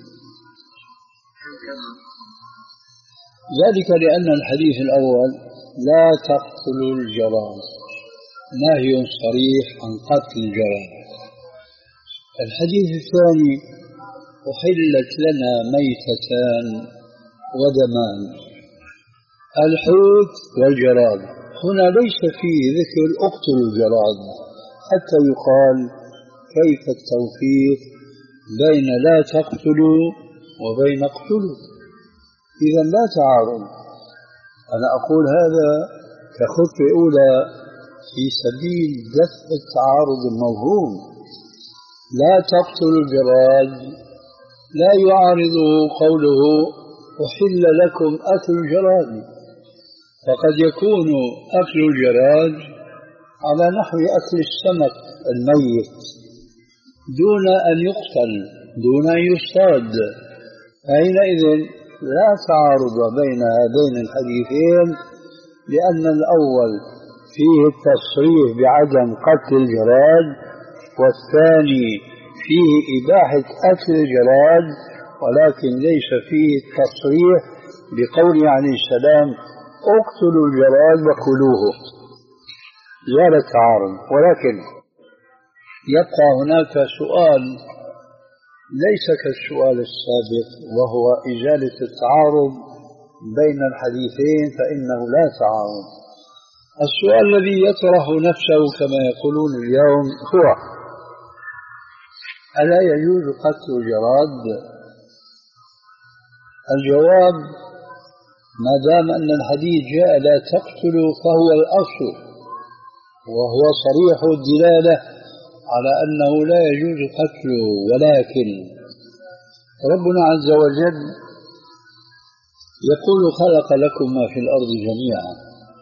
ذلك لأن الحديث الأول لا تقتلوا الجراد نهي صريح عن قتل الجراد. الحديث الثاني أحلت لنا ميتتان ودمان، الحوت والجراد. هنا ليس فيه ذكر اقتل الجراد حتى يقال كيف التوفيق بين لا تقتلوا وبين اقتلوا. إذا لا تعارض. أنا أقول هذا كخطوة أولى في سبيل دفع التعارض الموهوم. لا تقتلوا الجراد لا يعارضه قوله أحل لكم أكل الجراد، فقد يكون أكل الجراد على نحو أكل السمك الميت دون أن يقتل، دون أن يصطاد. حينئذ لا تعارض بين هذين الحديثين، لأن الأول فيه التصريح بعدم قتل الجراد، والثاني فيه إباحة أكل الجراد، ولكن ليس فيه التصريح بقوله عليه السلام اقتلوا الجراد وكلوه. لا تعارض. ولكن يبقى هناك سؤال ليس كالسؤال السابق، وهو إزالة التعارض بين الحديثين، فإنه لا تعارض. السؤال الذي يطرح نفسه كما يقولون اليوم هو ألا يجوز قتل الجراد؟ الجواب ما دام أن الحديث جاء لا تقتلوا فهو الأصل، وهو صريح الدلالة على أنه لا يجوز قتله. ولكن ربنا عز وجل يقول خلق لكم ما في الأرض جميعا،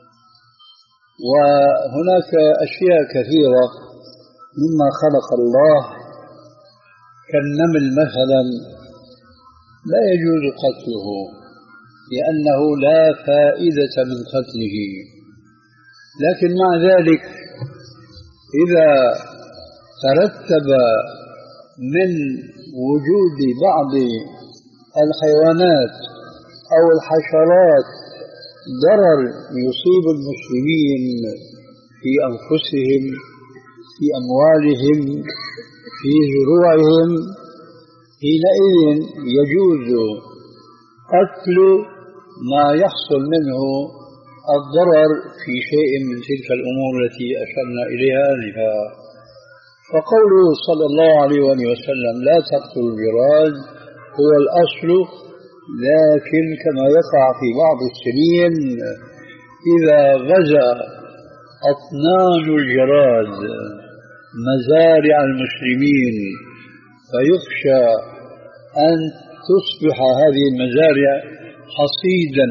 وهناك أشياء كثيرة مما خلق الله كالنمل مثلا لا يجوز قتله لأنه لا فائدة من قتله. لكن مع ذلك إذا ترتب من وجود بعض الحيوانات أو الحشرات ضرر يصيب المسلمين في أنفسهم، في أموالهم، في زروعهم، حينئذ يجوز قتل ما يحصل منه الضرر في شيء من تلك الأمور التي أشرنا إليها آنفا. فقوله صلى الله عليه وسلم لا تقتلوا الجراد هو الأصل، لكن كما يقع في بعض السنين إذا غزا أطنان الجراد مزارع المسلمين فيخشى أن تصبح هذه المزارع حصيدا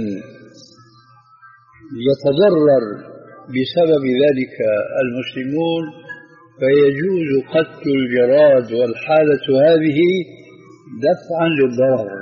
يتضرر بسبب ذلك المسلمون، فيجوز قتل الجراد والحالة هذه دفعا للضرر.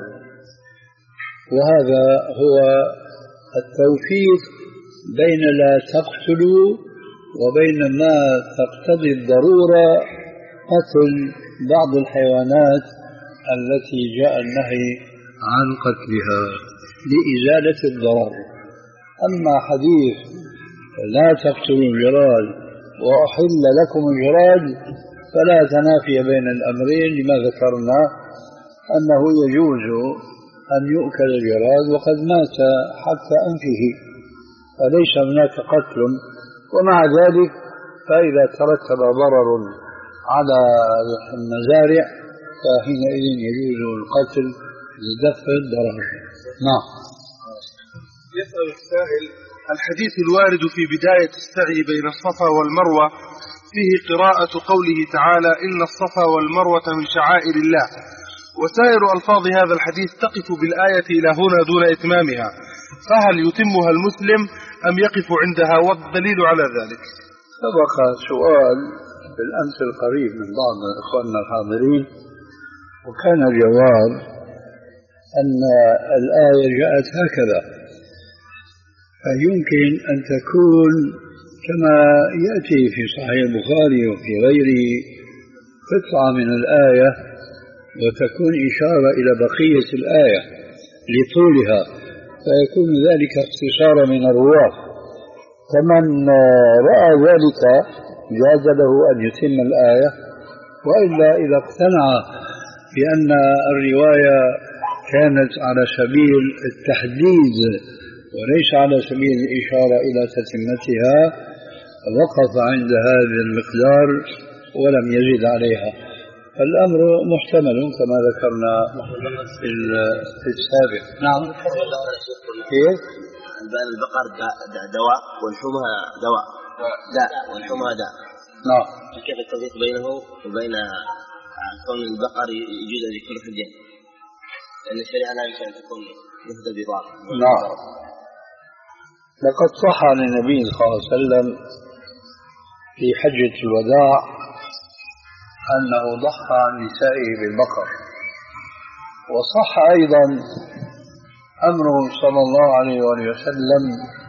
وهذا هو التوفيق بين لا تقتلوا وبين ما تقتضي الضرورة قتل بعض الحيوانات التي جاء النهي عن قتلها لإزالة الضرر. أما حديث لا تقتلوا الجراد وأحل لكم الجراد فلا تنافي بين الأمرين، لما ذكرنا أنه يجوز أن يؤكل الجراد وقد مات حتى أنفه، فليس هناك قتل. ومع ذلك فإذا ترتب ضرر على المزارع فحينئذ يجوز القتل لدفع الضرر. نعم. يسأل السائل: الحديث الوارد في بداية السعي بين الصفا والمروة فيه قراءة قوله تعالى إن الصفا والمروة من شعائر الله، وسائر ألفاظ هذا الحديث تقف بالآية إلى هنا دون إتمامها، فهل يتمها المسلم أم يقف عندها؟ والدليل على ذلك. سبق سؤال بالأمس القريب من بعض إخواننا الحاضرين، وكان الجواب أن الآية جاءت هكذا، فيمكن أن تكون كما يأتي في صحيح البخاري وفي غيره قطعة من الآية وتكون إشارة إلى بقية الآية لطولها، فيكون ذلك اختصارا من الرواة. فمن رأى ذلك جاز له أن يتم الآية، وإلا إذا اقتنع بأن الرواية كانت على سبيل التحديد وليس على سبيل الإشارة إلى تتمتها وقف عند هذا المقدار ولم يزد عليها. الأمر محتمل كما ذكرنا في السابق. نعم. كيف؟ البقر دواء ولحومها دواء داء ولحومها داء. نعم. كيف التوفيق بينه وبين كون البقر يجوز لكل حدين؟ لأن الشريعة لا يمكن أن تكون مثل بضار. نعم. لقد صح عن النبي صلى الله عليه وسلم في حجة الوداع أنه ضحى عن نسائه بالبقر، وصح أيضا أمره صلى الله عليه وسلم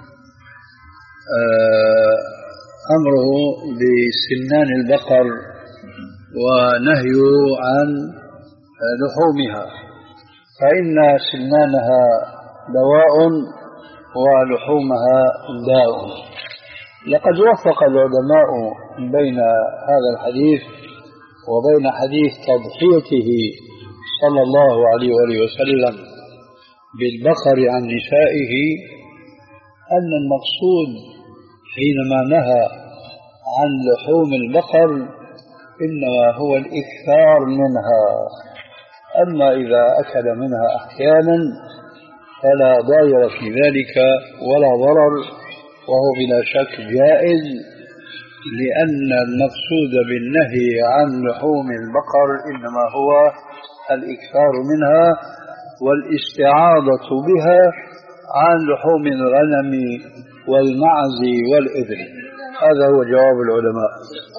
أمره بسنان البقر ونهيه عن لحومها، فإن سنانها دواء ولحومها داء. لقد وفق العلماء بين هذا الحديث وبين حديث تضحيته صلى الله عليه وسلم بالبقر عن نسائه أن المقصود حينما نهى عن لحوم البقر إنما هو الإكثار منها، أما إذا أكل منها أحيانا فلا ضير في ذلك ولا ضرر، وهو بلا شك جائز، لأن المقصود بالنهي عن لحوم البقر إنما هو الإكثار منها والاستعاضة بها عن لحوم الغنم والمعز والإبل. هذا هو جواب العلماء.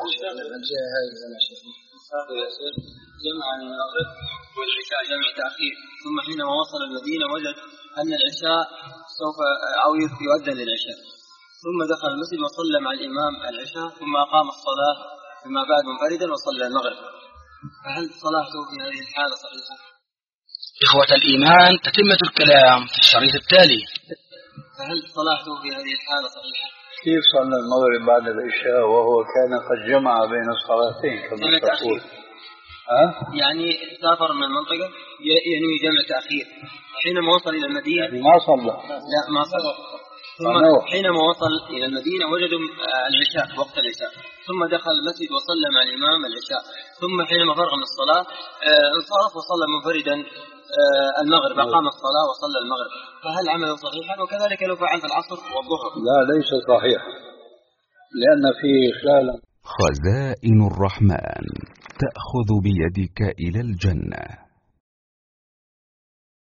جمع المغرب والعشاء جمع تأخير، ثم حينما وصل المدينة وجد أن العشاء سوف أو يؤذن للعشاء، ثم دخل المسجد وصلى مع الإمام العشاء، ثم أقام الصلاة فيما بعد منفردا وصلى المغرب، فهل صلاته في هذه الحالة صحيحة؟ إخوة الإيمان، تتمة الكلام في الشريط التالي. فهل صلاته في هذه الحالة صحيحة؟ كيف صلى المغرب بعد العشاء وهو كان قد جمع بين الصلاتين كما تقول؟ ها؟ يعني سافر من المنطقة ينوي جمع تأخير، حينما وصل إلى المدينة يعني ما صلى. لا ما صلى. ثم حينما وصل إلى المدينة وجدوا العشاء وقت العشاء، ثم دخل المسجد وصلى مع الإمام العشاء، ثم حينما فرغ من الصلاة انصرف وصلى منفردا المغرب، أقام الصلاة وصلى المغرب، فهل عمله صحيحا؟ وكذلك لو فعل في العصر والظهر. لا ليس صحيح، لأن في خلال خزائن الرحمن تأخذ بيدك إلى الجنة.